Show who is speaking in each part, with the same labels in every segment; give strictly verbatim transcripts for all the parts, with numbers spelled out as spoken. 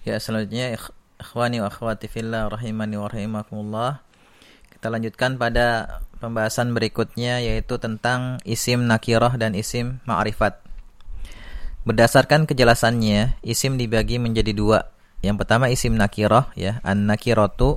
Speaker 1: Ya, selanjutnya ikh- ikhwani wa akhwati fillah rahimani wa rahimakumullah. Kita lanjutkan pada pembahasan berikutnya, yaitu tentang isim nakirah dan isim ma'rifat. Berdasarkan kejelasannya, isim dibagi menjadi dua. Yang pertama isim nakirah, ya, an-nakiratu.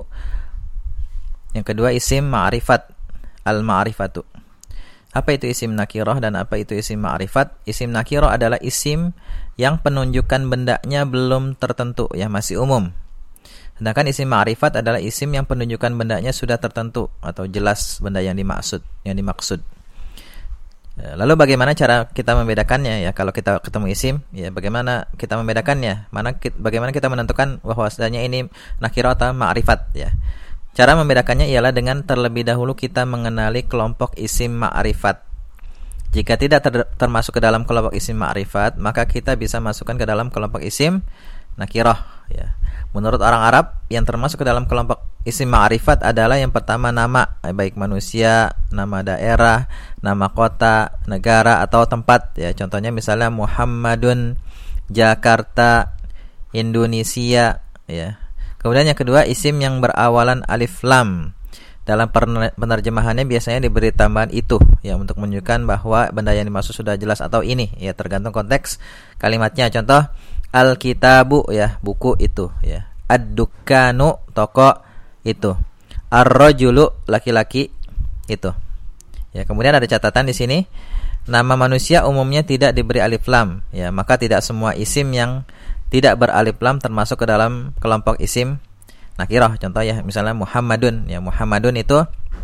Speaker 1: Yang kedua isim ma'rifat, al-ma'rifatu. Apa itu isim nakirah dan apa itu isim ma'rifat? Isim nakirah adalah isim yang penunjukan bendanya belum tertentu, ya, masih umum. Sedangkan isim ma'rifat adalah isim yang penunjukan bendanya sudah tertentu atau jelas benda yang dimaksud, yang dimaksud. Lalu bagaimana cara kita membedakannya, ya? Kalau kita ketemu isim, ya, bagaimana kita membedakannya? Mana bagaimana kita menentukan bahwasanya ini nakirah atau ma'rifat, ya? Cara membedakannya ialah dengan terlebih dahulu kita mengenali kelompok isim ma'rifat. Jika tidak ter- termasuk ke dalam kelompok isim ma'rifat, maka kita bisa masukkan ke dalam kelompok isim nakirah, ya. Menurut orang Arab, yang termasuk ke dalam kelompok isim ma'rifat adalah yang pertama nama, baik manusia, nama daerah, nama kota, negara atau tempat, ya. Contohnya misalnya Muhammadun, Jakarta, Indonesia, ya. Kemudian yang kedua, isim yang berawalan alif lam. Dalam penerjemahannya biasanya diberi tambahan itu, ya, untuk menunjukkan bahwa benda yang dimaksud sudah jelas atau ini, ya, tergantung konteks kalimatnya. Contoh, al-kitabu, ya, buku itu, ya. Ad-dukkanu, toko itu. Ar-rajulu, laki-laki itu. Ya, kemudian ada catatan di sini, nama manusia umumnya tidak diberi alif lam, ya, maka tidak semua isim yang tidak beralif lam termasuk ke dalam kelompok isim nakirah. Contoh, ya, misalnya Muhammadun, ya, Muhammadun itu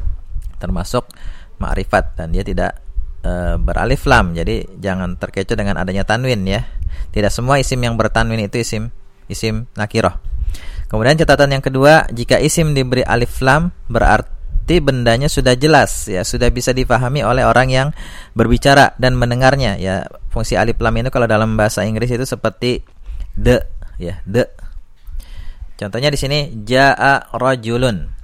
Speaker 1: termasuk ma'rifat dan dia tidak e, beralif lam. Jadi jangan terkecoh dengan adanya tanwin, ya. Tidak semua isim yang bertanwin itu isim isim nakirah. Kemudian catatan yang kedua, jika isim diberi alif lam berarti bendanya sudah jelas, ya, sudah bisa dipahami oleh orang yang berbicara dan mendengarnya, ya. Fungsi alif lam itu kalau dalam bahasa Inggris itu seperti the, ya, the. Contohnya di sini, jaa rajulun,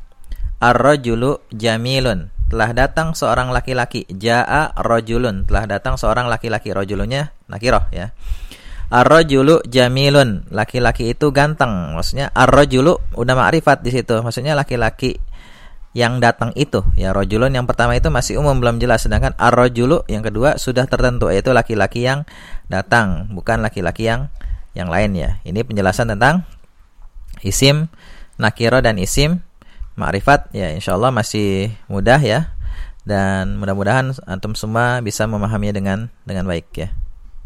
Speaker 1: ar-rajulu jamilun, telah datang seorang laki-laki. Jaa rajulun, telah datang seorang laki-laki. Rajulunya nakirah, ya. Ar-rajulu jamilun, laki-laki itu ganteng. Maksudnya ar-rajulu udah ma'rifat di situ. Maksudnya laki-laki yang datang itu, ya. Rajulun yang pertama itu masih umum, belum jelas. Sedangkan ar-rajulu yang kedua sudah tertentu, yaitu laki-laki yang datang, bukan laki-laki yang yang lain, ya. Ini penjelasan tentang isim nakirah dan isim ma'rifat, ya. Insyaallah masih mudah, ya. Dan mudah-mudahan antum semua bisa memahaminya dengan dengan baik, ya.